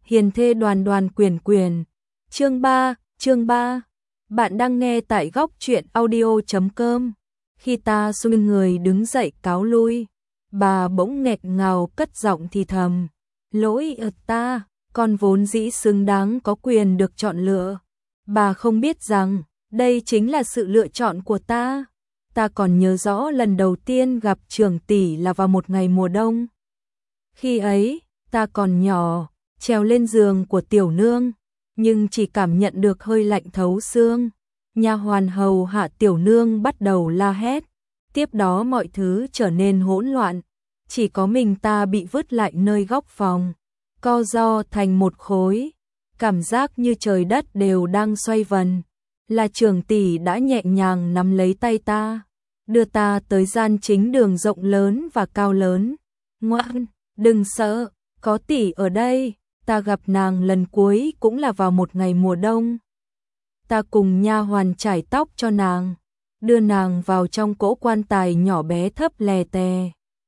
Hiền thê đoàn đoàn quyền quyền. Chương 3. Bạn đang nghe tại góc truyện audio.com. Khi ta xoay người đứng dậy cáo lui, bà bỗng nghẹt ngào cất giọng thì thầm. Lỗi ở ta, con vốn dĩ xứng đáng có quyền được chọn lựa. Bà không biết rằng, đây chính là sự lựa chọn của ta. Ta còn nhớ rõ lần đầu tiên gặp Trường tỷ là vào một ngày mùa đông. Khi ấy, ta còn nhỏ, trèo lên giường của tiểu nương, nhưng chỉ cảm nhận được hơi lạnh thấu xương. Nha hoàn hầu hạ tiểu nương bắt đầu la hét, tiếp đó mọi thứ trở nên hỗn loạn, chỉ có mình ta bị vứt lại nơi góc phòng, co ro thành một khối, cảm giác như trời đất đều đang xoay vần. Là Trường tỷ đã nhẹ nhàng nắm lấy tay ta, đưa ta tới gian chính đường rộng lớn và cao lớn. Ngoan, đừng sợ, có tỷ ở đây. Ta gặp nàng lần cuối cũng là vào một ngày mùa đông. Ta cùng nha hoàn chải tóc cho nàng, đưa nàng vào trong cỗ quan tài nhỏ bé thấp lè tè.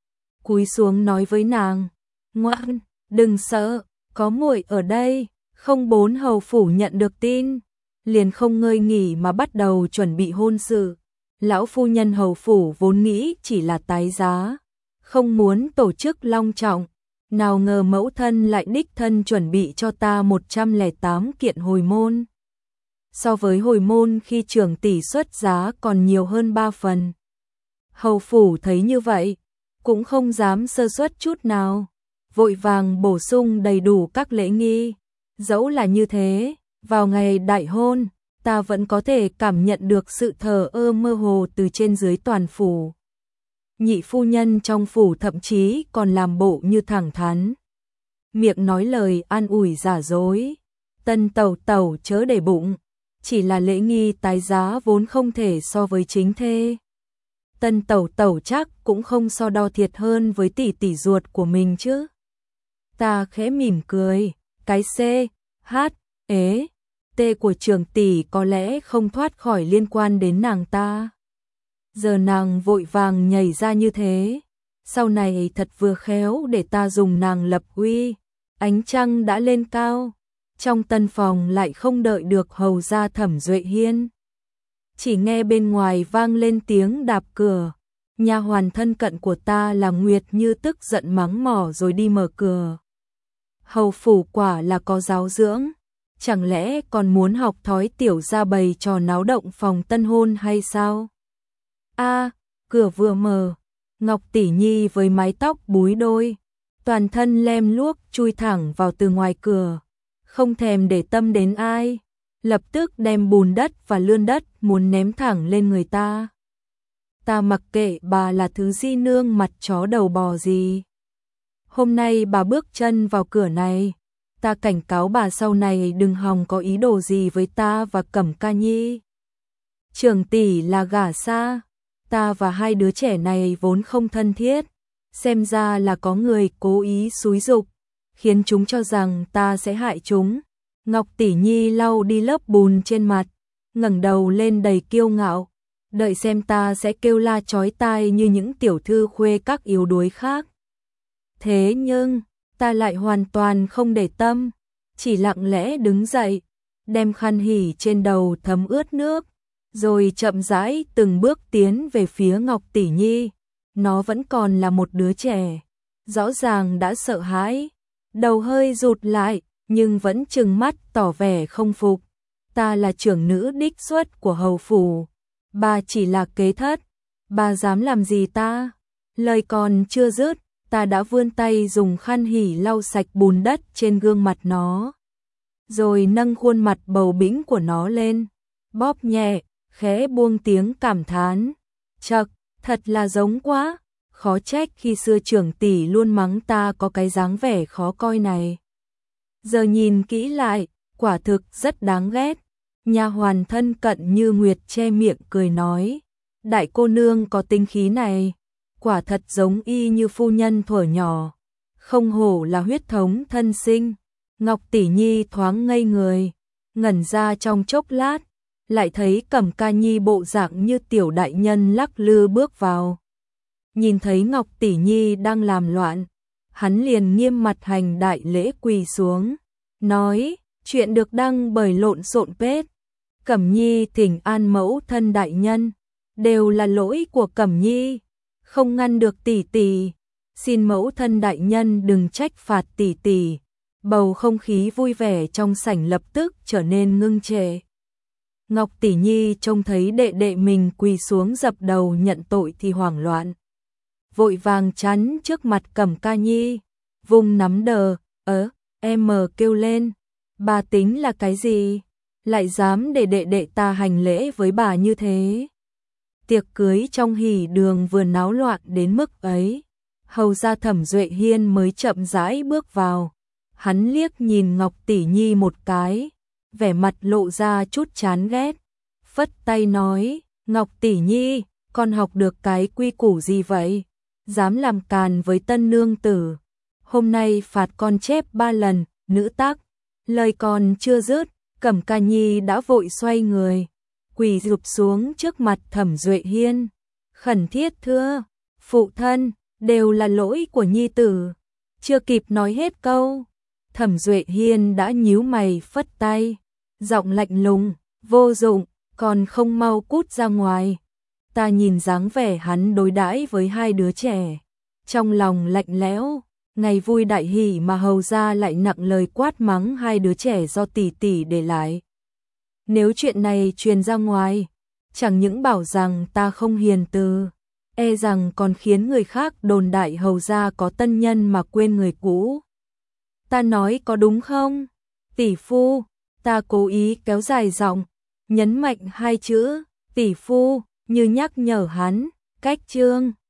Cúi xuống nói với nàng, ngoan, đừng sợ, có muội ở đây. Không bốn hầu phủ nhận được tin, liền không ngơi nghỉ mà bắt đầu chuẩn bị hôn sự. Lão phu nhân hầu phủ vốn nghĩ chỉ là tái giá, không muốn tổ chức long trọng. Nào ngờ mẫu thân lại đích thân chuẩn bị cho ta 108 kiện hồi môn. So với hồi môn khi Trường tỷ xuất giá còn nhiều hơn 3 phần. Hầu phủ thấy như vậy, cũng không dám sơ suất chút nào, vội vàng bổ sung đầy đủ các lễ nghi. Dẫu là như thế, vào ngày đại hôn, ta vẫn có thể cảm nhận được sự thờ ơ mơ hồ từ trên dưới toàn phủ. Nhị phu nhân trong phủ thậm chí còn làm bộ như thẳng thắn, miệng nói lời an ủi giả dối. Tân tẩu tẩu chớ để bụng, chỉ là lễ nghi tái giá vốn không thể so với chính thê. Tân tẩu tẩu chắc cũng không so đo thiệt hơn với tỷ tỷ ruột của mình chứ. Ta khẽ mỉm cười, cái C, H, ế, T của Trường tỷ có lẽ không thoát khỏi liên quan đến nàng ta. Giờ nàng vội vàng nhảy ra như thế, sau này thật vừa khéo để ta dùng nàng lập uy. Ánh trăng đã lên cao, trong tân phòng lại không đợi được hầu gia Thẩm Duệ Hiên. Chỉ nghe bên ngoài vang lên tiếng đạp cửa, nha hoàn thân cận của ta là Nguyệt Như tức giận mắng mỏ rồi đi mở cửa. Hầu phủ quả là có giáo dưỡng, chẳng lẽ còn muốn học thói tiểu gia bày trò náo động phòng tân hôn hay sao? Cửa vừa mở, Ngọc tỷ nhi với mái tóc búi đôi, toàn thân lem luốc chui thẳng vào từ ngoài cửa, không thèm để tâm đến ai, lập tức đem bùn đất và lươn đất muốn ném thẳng lên người ta. Ta mặc kệ bà là thứ di nương mặt chó đầu bò gì. Hôm nay bà bước chân vào cửa này, ta cảnh cáo bà sau này đừng hòng có ý đồ gì với ta và Cẩm Ca Nhi. Trường tỷ là gả xa, ta và hai đứa trẻ này vốn không thân thiết, xem ra là có người cố ý xúi giục, khiến chúng cho rằng ta sẽ hại chúng. Ngọc tỷ nhi lau đi lớp bùn trên mặt, ngẩng đầu lên đầy kiêu ngạo, đợi xem ta sẽ kêu la chói tai như những tiểu thư khuê các yếu đuối khác. Thế nhưng, ta lại hoàn toàn không để tâm, chỉ lặng lẽ đứng dậy, đem khăn hỉ trên đầu thấm ướt nước, rồi chậm rãi từng bước tiến về phía Ngọc tỷ nhi. Nó vẫn còn là một đứa trẻ, rõ ràng đã sợ hãi, đầu hơi rụt lại, nhưng vẫn trừng mắt tỏ vẻ không phục. Ta là trưởng nữ đích xuất của hầu phủ, bà chỉ là kế thất, bà dám làm gì ta? Lời còn chưa dứt, ta đã vươn tay dùng khăn hỉ lau sạch bùn đất trên gương mặt nó, rồi nâng khuôn mặt bầu bĩnh của nó lên, bóp nhẹ, khẽ buông tiếng cảm thán. Chậc, thật là giống quá, khó trách khi xưa Trưởng tỷ luôn mắng ta có cái dáng vẻ khó coi này. Giờ nhìn kỹ lại, quả thực rất đáng ghét. Nha hoàn thân cận như Nguyệt che miệng cười nói, đại cô nương có tính khí này, quả thật giống y như phu nhân thuở nhỏ, không hổ là huyết thống thân sinh. Ngọc tỷ nhi thoáng ngây người, ngẩn ra trong chốc lát, lại thấy Cẩm Ca Nhi bộ dạng như tiểu đại nhân lắc lư bước vào. Nhìn thấy Ngọc tỷ nhi đang làm loạn, hắn liền nghiêm mặt hành đại lễ quỳ xuống, nói, chuyện được đăng bởi Lộn Xộn Page. Cẩm Nhi thỉnh an mẫu thân đại nhân, đều là lỗi của Cẩm Nhi, không ngăn được tỷ tỷ, xin mẫu thân đại nhân đừng trách phạt tỷ tỷ. Bầu không khí vui vẻ trong sảnh lập tức trở nên ngưng trệ. Ngọc Tỷ Nhi trông thấy đệ đệ mình quỳ xuống dập đầu nhận tội thì hoảng loạn, vội vàng chắn trước mặt Cẩm Ca Nhi, vung nắm đờ, em kêu lên, bà tính là cái gì, lại dám để đệ đệ ta hành lễ với bà như thế. Tiệc cưới trong hỉ đường vừa náo loạn đến mức ấy, hầu ra Thẩm Duệ Hiên mới chậm rãi bước vào. Hắn liếc nhìn Ngọc Tỷ Nhi một cái, vẻ mặt lộ ra chút chán ghét, phất tay nói, Ngọc Tỷ Nhi, con học được cái quy củ gì vậy? Dám làm càn với tân nương tử. Hôm nay phạt con chép 3 lần, nữ tác. Lời còn chưa dứt, Cẩm Ca Nhi đã vội xoay người, quỳ rụp xuống trước mặt Thẩm Duệ Hiên. Khẩn thiết thưa, phụ thân, đều là lỗi của Nhi tử. Chưa kịp nói hết câu, Thẩm Duệ Hiên đã nhíu mày phất tay, giọng lạnh lùng, vô dụng, còn không mau cút ra ngoài. Ta nhìn dáng vẻ hắn đối đãi với hai đứa trẻ, trong lòng lạnh lẽo, ngày vui đại hỷ mà hầu ra lại nặng lời quát mắng hai đứa trẻ do tỷ tỷ để lại. Nếu chuyện này truyền ra ngoài, chẳng những bảo rằng ta không hiền từ, e rằng còn khiến người khác đồn đại hầu ra có tân nhân mà quên người cũ. Ta nói có đúng không? Tỷ phu, ta cố ý kéo dài giọng, nhấn mạnh hai chữ, tỷ phu, như nhắc nhở hắn, cách chương.